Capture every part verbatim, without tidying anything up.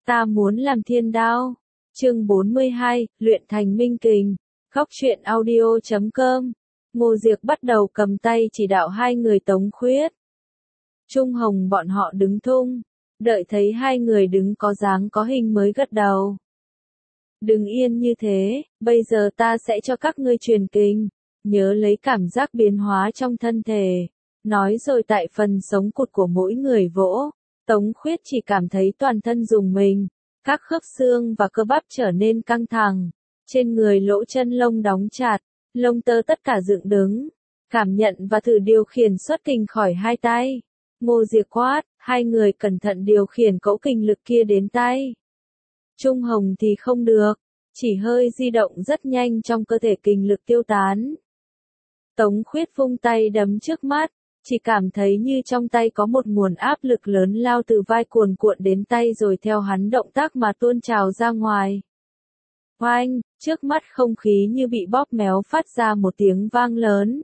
Ta muốn làm thiên đao. Chương bốn mươi hai, luyện thành minh kình. Góc truyện audio chấm com. Ngô Diệc bắt đầu cầm tay chỉ đạo hai người Tống Khuyết. Trung Hồng bọn họ đứng thung, đợi thấy hai người đứng có dáng có hình mới gật đầu. Đừng yên như thế, bây giờ ta sẽ cho các ngươi truyền kinh, nhớ lấy cảm giác biến hóa trong thân thể. Nói rồi tại phần sống cụt của mỗi người vỗ, Tống Khuyết chỉ cảm thấy toàn thân rùng mình, các khớp xương và cơ bắp trở nên căng thẳng, trên người lỗ chân lông đóng chặt, lông tơ tất cả dựng đứng, cảm nhận và thử điều khiển xuất kình khỏi hai tay. Ngô Diệc quát, hai người cẩn thận điều khiển cỗ kình lực kia đến tay. Trung Hồng thì không được, chỉ hơi di động rất nhanh trong cơ thể kình lực tiêu tán. Tống Khuyết vung tay đấm trước mắt, chỉ cảm thấy như trong tay có một nguồn áp lực lớn lao từ vai cuồn cuộn đến tay rồi theo hắn động tác mà tuôn trào ra ngoài. Oanh, trước mắt không khí như bị bóp méo phát ra một tiếng vang lớn.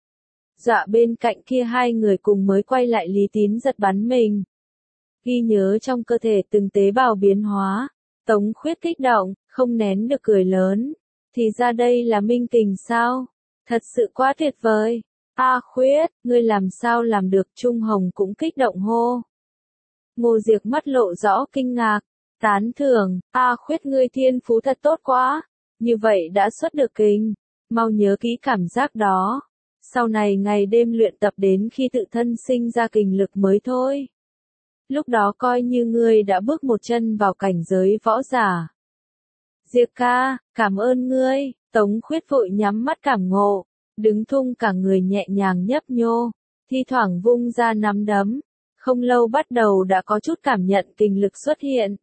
Dọa bên cạnh kia hai người cùng mới quay lại Lý Tín giật bắn mình. Ghi nhớ trong cơ thể từng tế bào biến hóa, Tống Khuyết kích động, không nén được cười lớn. Thì ra đây là minh kình sao? Thật sự quá tuyệt vời. A Khuyết, ngươi làm sao làm được? Trung Hồng cũng kích động hô. Ngô Diệc mắt lộ rõ kinh ngạc, tán thưởng, A Khuyết ngươi thiên phú thật tốt quá, như vậy đã xuất được kình, mau nhớ kỹ cảm giác đó. Sau này ngày đêm luyện tập đến khi tự thân sinh ra kình lực mới thôi. Lúc đó coi như ngươi đã bước một chân vào cảnh giới võ giả. Diệc ca, cảm ơn ngươi. Tống Khuyết vội nhắm mắt cảm ngộ, đứng thung cả người nhẹ nhàng nhấp nhô, thi thoảng vung ra nắm đấm. Không lâu bắt đầu đã có chút cảm nhận kình lực xuất hiện.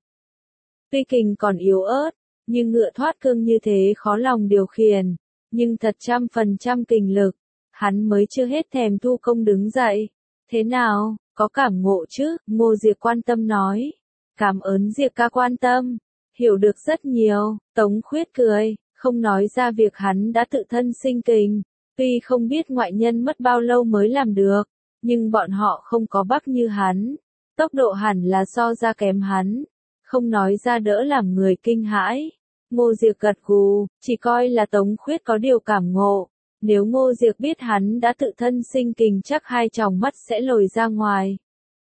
Tuy kình còn yếu ớt, nhưng ngựa thoát cương như thế khó lòng điều khiển, nhưng thật trăm phần trăm kình lực. Hắn mới chưa hết thèm thu công đứng dậy. Thế nào, có cảm ngộ chứ? Ngô Diệc quan tâm nói. Cảm ơn Diệc ca quan tâm. Hiểu được rất nhiều. Tống Khuyết cười, không nói ra việc hắn đã tự thân sinh kình. Tuy không biết ngoại nhân mất bao lâu mới làm được, nhưng bọn họ không có bắc như hắn. Tốc độ hẳn là so ra kém hắn. Không nói ra đỡ làm người kinh hãi. Ngô Diệc gật gù, chỉ coi là Tống Khuyết có điều cảm ngộ. Nếu Ngô Diệc biết hắn đã tự thân sinh kình chắc hai tròng mắt sẽ lồi ra ngoài.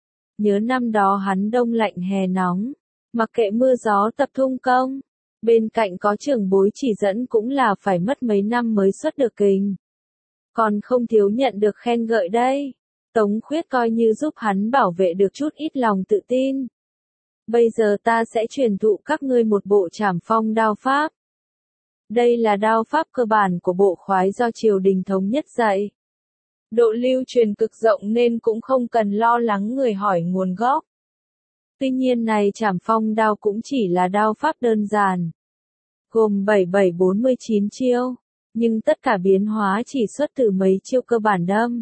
Nhớ năm đó hắn đông lạnh hè nóng, mặc kệ mưa gió tập thung công. Bên cạnh có trưởng bối chỉ dẫn cũng là phải mất mấy năm mới xuất được kình. Còn không thiếu nhận được khen ngợi đây. Tống Khuyết coi như giúp hắn bảo vệ được chút ít lòng tự tin. Bây giờ ta sẽ truyền thụ các ngươi một bộ trảm phong đao pháp. Đây là đao pháp cơ bản của bộ khoái do triều đình thống nhất dạy. Độ lưu truyền cực rộng nên cũng không cần lo lắng người hỏi nguồn gốc. Tuy nhiên này trảm phong đao cũng chỉ là đao pháp đơn giản. Gồm bảy bảy bốn mươi chín chiêu, nhưng tất cả biến hóa chỉ xuất từ mấy chiêu cơ bản đâm.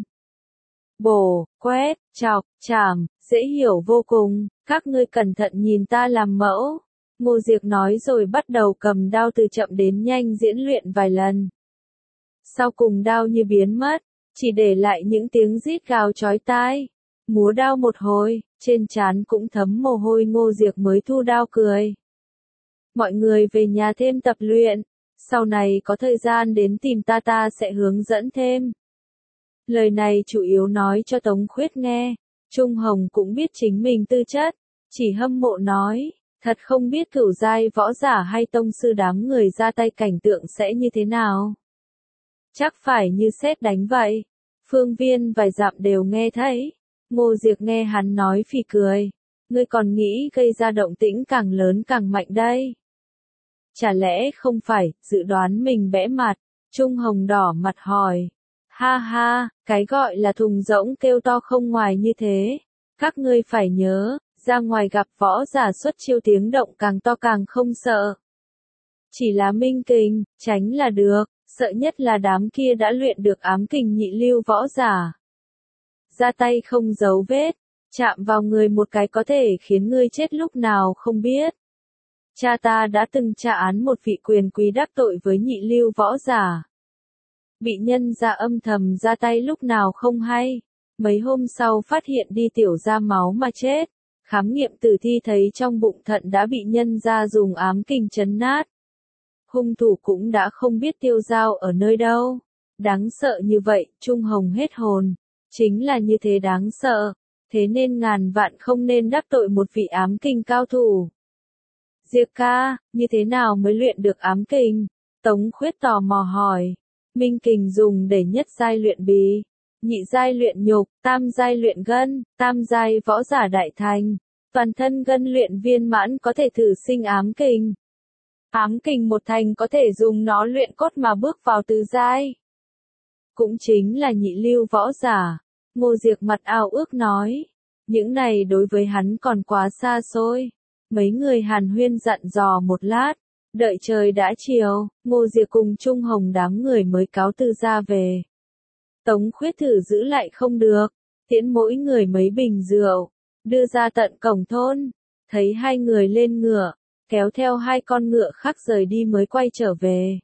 Bổ, quét, chọc, chảm, dễ hiểu vô cùng, các ngươi cẩn thận nhìn ta làm mẫu. Ngô Diệc nói rồi bắt đầu cầm đao từ chậm đến nhanh diễn luyện vài lần. Sau cùng đao như biến mất, chỉ để lại những tiếng rít gào chói tai. Múa đao một hồi, trên trán cũng thấm mồ hôi. Ngô Diệc mới thu đao cười. Mọi người về nhà thêm tập luyện, sau này có thời gian đến tìm ta ta sẽ hướng dẫn thêm. Lời này chủ yếu nói cho Tống Khuyết nghe. Trung Hồng cũng biết chính mình tư chất, chỉ hâm mộ nói. Thật không biết cửu giai võ giả hay tông sư đám người ra tay cảnh tượng sẽ như thế nào. Chắc phải như sét đánh vậy. Phương viên vài dặm đều nghe thấy. Ngô Diệc nghe hắn nói phì cười. Ngươi còn nghĩ gây ra động tĩnh càng lớn càng mạnh đây. Chả lẽ không phải, dự đoán mình bẽ mặt. Trung Hồng đỏ mặt hỏi. Ha ha, cái gọi là thùng rỗng kêu to không ngoài như thế. Các ngươi phải nhớ. Ra ngoài gặp võ giả xuất chiêu tiếng động càng to càng không sợ. Chỉ là minh kình, tránh là được, sợ nhất là đám kia đã luyện được ám kình nhị lưu võ giả. Ra tay không giấu vết, chạm vào người một cái có thể khiến ngươi chết lúc nào không biết. Cha ta đã từng tra án một vị quyền quý đắc tội với nhị lưu võ giả. Bị nhân ra âm thầm ra tay lúc nào không hay, mấy hôm sau phát hiện đi tiểu ra máu mà chết. Khám nghiệm tử thi thấy trong bụng thận đã bị nhân ra dùng ám kình chấn nát. Hung thủ cũng đã không biết tiêu dao ở nơi đâu. Đáng sợ như vậy, Trung Hồng hết hồn. Chính là như thế đáng sợ. Thế nên ngàn vạn không nên đắc tội một vị ám kình cao thủ. Diệp ca, như thế nào mới luyện được ám kình? Tống Khuyết tò mò hỏi. Minh kình dùng để nhất giai luyện bì, nhị giai luyện nhục, tam giai luyện gân, tam giai võ giả đại thành. Toàn thân gân luyện viên mãn có thể thử sinh ám kình. Ám kình một thành có thể dùng nó luyện cốt mà bước vào tứ giai. Cũng chính là nhị lưu võ giả. Ngô Diệc mặt ao ước nói. Những này đối với hắn còn quá xa xôi. Mấy người hàn huyên dặn dò một lát. Đợi trời đã chiều, Ngô Diệc cùng Trung Hồng đám người mới cáo từ ra về. Tống Khuyết thử giữ lại không được. Tiễn mỗi người mấy bình rượu. Đưa ra tận cổng thôn. Thấy hai người lên ngựa. Kéo theo hai con ngựa khác rời đi mới quay trở về.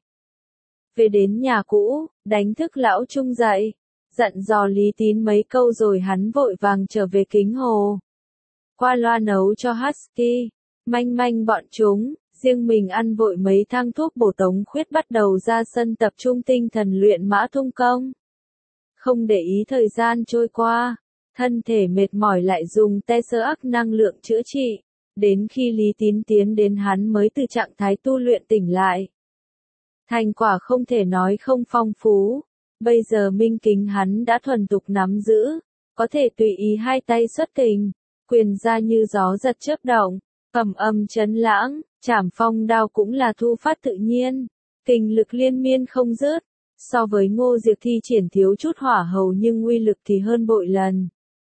Về đến nhà cũ, đánh thức lão Trung dậy. Dặn dò Lý Tín mấy câu rồi hắn vội vàng trở về Kính Hồ. Qua loa nấu cho Husky, Manh Manh bọn chúng, riêng mình ăn vội mấy thang thuốc bổ. Tống Khuyết bắt đầu ra sân tập trung tinh thần luyện mã tung công. Không để ý thời gian trôi qua, thân thể mệt mỏi lại dùng te sơ ắc năng lượng chữa trị. Đến khi Lý Tín tiến đến hắn mới từ trạng thái tu luyện tỉnh lại. Thành quả không thể nói không phong phú. Bây giờ minh kính hắn đã thuần thục nắm giữ, có thể tùy ý hai tay xuất kình, quyền ra như gió giật chớp động, cầm âm chấn lãng, chảm phong đao cũng là thu phát tự nhiên, kình lực liên miên không dứt. So với Ngô Diệc thi triển thiếu chút hỏa hầu nhưng uy lực thì hơn bội lần.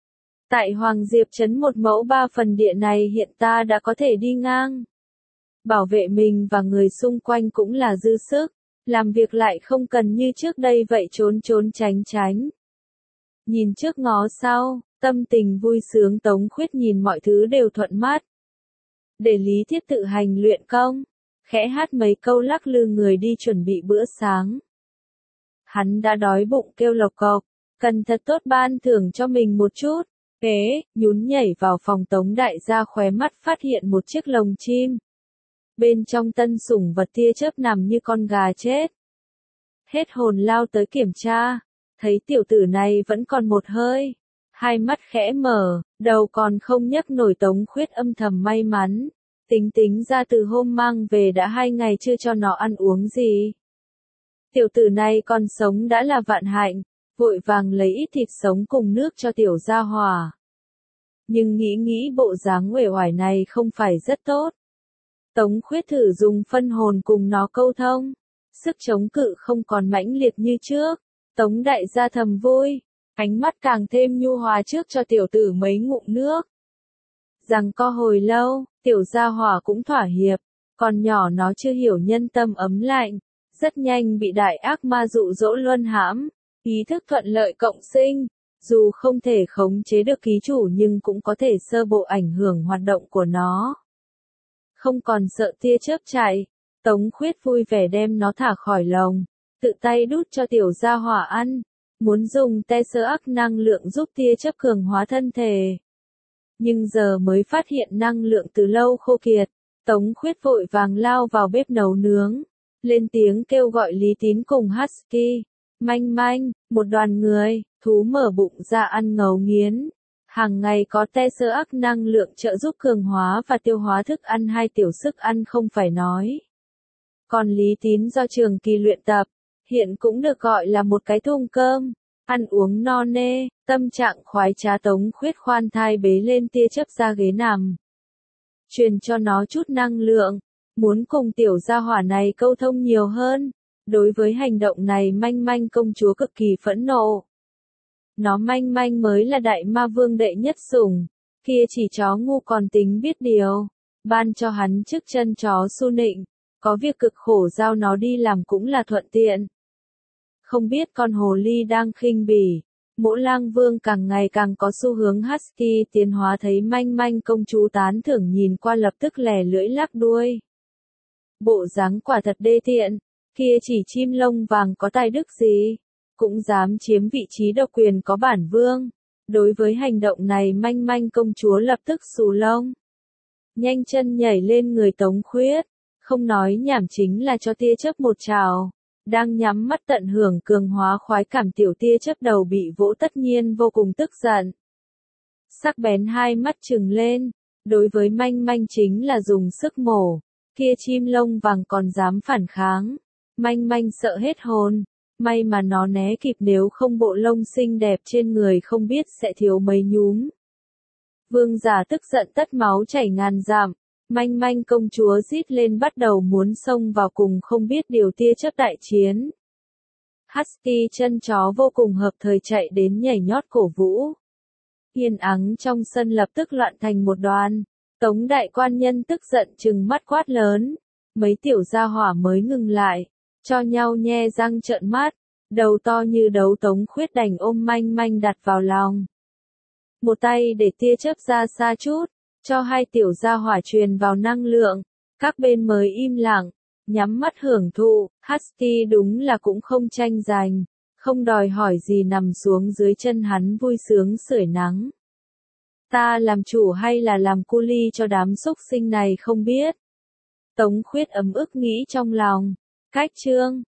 Tại Hoàng Diệp trấn một mẫu ba phần địa này hiện ta đã có thể đi ngang. Bảo vệ mình và người xung quanh cũng là dư sức. Làm việc lại không cần như trước đây vậy trốn trốn tránh tránh. Nhìn trước ngó sau, tâm tình vui sướng. Tống Khuyết nhìn mọi thứ đều thuận mắt. Để Lý Thiết tự hành luyện công, khẽ hát mấy câu lắc lư người đi chuẩn bị bữa sáng. Hắn đã đói bụng kêu lộc cộc, cần thật tốt ban thưởng cho mình một chút. Kế, nhún nhảy vào phòng Tống đại gia khóe mắt phát hiện một chiếc lồng chim. Bên trong tân sủng vật tia chớp nằm như con gà chết. Hết hồn lao tới kiểm tra, thấy tiểu tử này vẫn còn một hơi. Hai mắt khẽ mở, đầu còn không nhấc nổi. Tống Khuyết âm thầm may mắn. Tính tính ra từ hôm mang về đã hai ngày chưa cho nó ăn uống gì. Tiểu tử này còn sống đã là vạn hạnh, vội vàng lấy ít thịt sống cùng nước cho tiểu gia hỏa. Nhưng nghĩ nghĩ bộ dáng uể oải này không phải rất tốt. Tống Khuyết thử dùng phân hồn cùng nó câu thông. Sức chống cự không còn mãnh liệt như trước. Tống đại gia thầm vui. Ánh mắt càng thêm nhu hòa trước cho tiểu tử mấy ngụm nước. Rằng co hồi lâu, tiểu gia hỏa cũng thỏa hiệp. Còn nhỏ nó chưa hiểu nhân tâm ấm lạnh. Rất nhanh bị đại ác ma dụ dỗ luân hãm. Ý thức thuận lợi cộng sinh. Dù không thể khống chế được ký chủ nhưng cũng có thể sơ bộ ảnh hưởng hoạt động của nó. Không còn sợ tia chớp chạy, Tống Khuyết vui vẻ đem nó thả khỏi lồng, tự tay đút cho tiểu gia hỏa ăn, muốn dùng te sơ ắc năng lượng giúp tia chớp cường hóa thân thể. Nhưng giờ mới phát hiện năng lượng từ lâu khô kiệt, Tống Khuyết vội vàng lao vào bếp nấu nướng, lên tiếng kêu gọi Lý Tín cùng Husky, Manh Manh, một đoàn người, thú mở bụng ra ăn ngấu nghiến. Hàng ngày có te sơ ắc năng lượng trợ giúp cường hóa và tiêu hóa thức ăn hai tiểu sức ăn không phải nói. Còn Lý Tín do trường kỳ luyện tập, hiện cũng được gọi là một cái thùng cơm, ăn uống no nê, tâm trạng khoái trá. Tống Khuyết khoan thai bế lên tia chớp ra ghế nằm. Truyền cho nó chút năng lượng, muốn cùng tiểu gia hỏa này câu thông nhiều hơn. Đối với hành động này Manh Manh công chúa cực kỳ phẫn nộ. Nó Manh Manh mới là đại ma vương đệ nhất sủng, kia chỉ chó ngu còn tính biết điều, ban cho hắn chức chân chó su nịnh, có việc cực khổ giao nó đi làm cũng là thuận tiện. Không biết con hồ ly đang khinh bỉ, Mỗ Lang Vương càng ngày càng có xu hướng husky tiến hóa. Thấy Manh Manh công chúa tán thưởng nhìn qua lập tức lè lưỡi lắc đuôi. Bộ dáng quả thật đê tiện, kia chỉ chim lông vàng có tài đức gì, cũng dám chiếm vị trí độc quyền có bản vương. Đối với hành động này manh manh công chúa lập tức xù lông. Nhanh chân nhảy lên người Tống Khuyết, không nói nhảm chính là cho tia chớp một trào. Đang nhắm mắt tận hưởng cường hóa khoái cảm tiểu tia chớp đầu bị vỗ tất nhiên vô cùng tức giận. Sắc bén hai mắt trừng lên, đối với manh manh chính là dùng sức mổ, kia chim lông vàng còn dám phản kháng. Manh manh sợ hết hồn, may mà nó né kịp nếu không bộ lông xinh đẹp trên người không biết sẽ thiếu mấy nhúm. Vương giả tức giận tất máu chảy ngàn dặm, manh manh công chúa rít lên bắt đầu muốn xông vào cùng không biết điều tia chớp đại chiến. Husky chân chó vô cùng hợp thời chạy đến nhảy nhót cổ vũ. Yên ắng trong sân lập tức loạn thành một đoàn, Tống đại quan nhân tức giận trừng mắt quát lớn, mấy tiểu gia hỏa mới ngừng lại, cho nhau nhe răng trợn mắt, đầu to như đấu Tống Khuyết đành ôm manh manh đặt vào lòng. Một tay để tia chớp ra xa chút, cho hai tiểu gia hỏa truyền vào năng lượng, các bên mới im lặng, nhắm mắt hưởng thụ. Husky đúng là cũng không tranh giành, không đòi hỏi gì nằm xuống dưới chân hắn vui sướng sưởi nắng. Ta làm chủ hay là làm cu li cho đám xúc sinh này không biết. Tống Khuyết ấm ức nghĩ trong lòng. Cách chương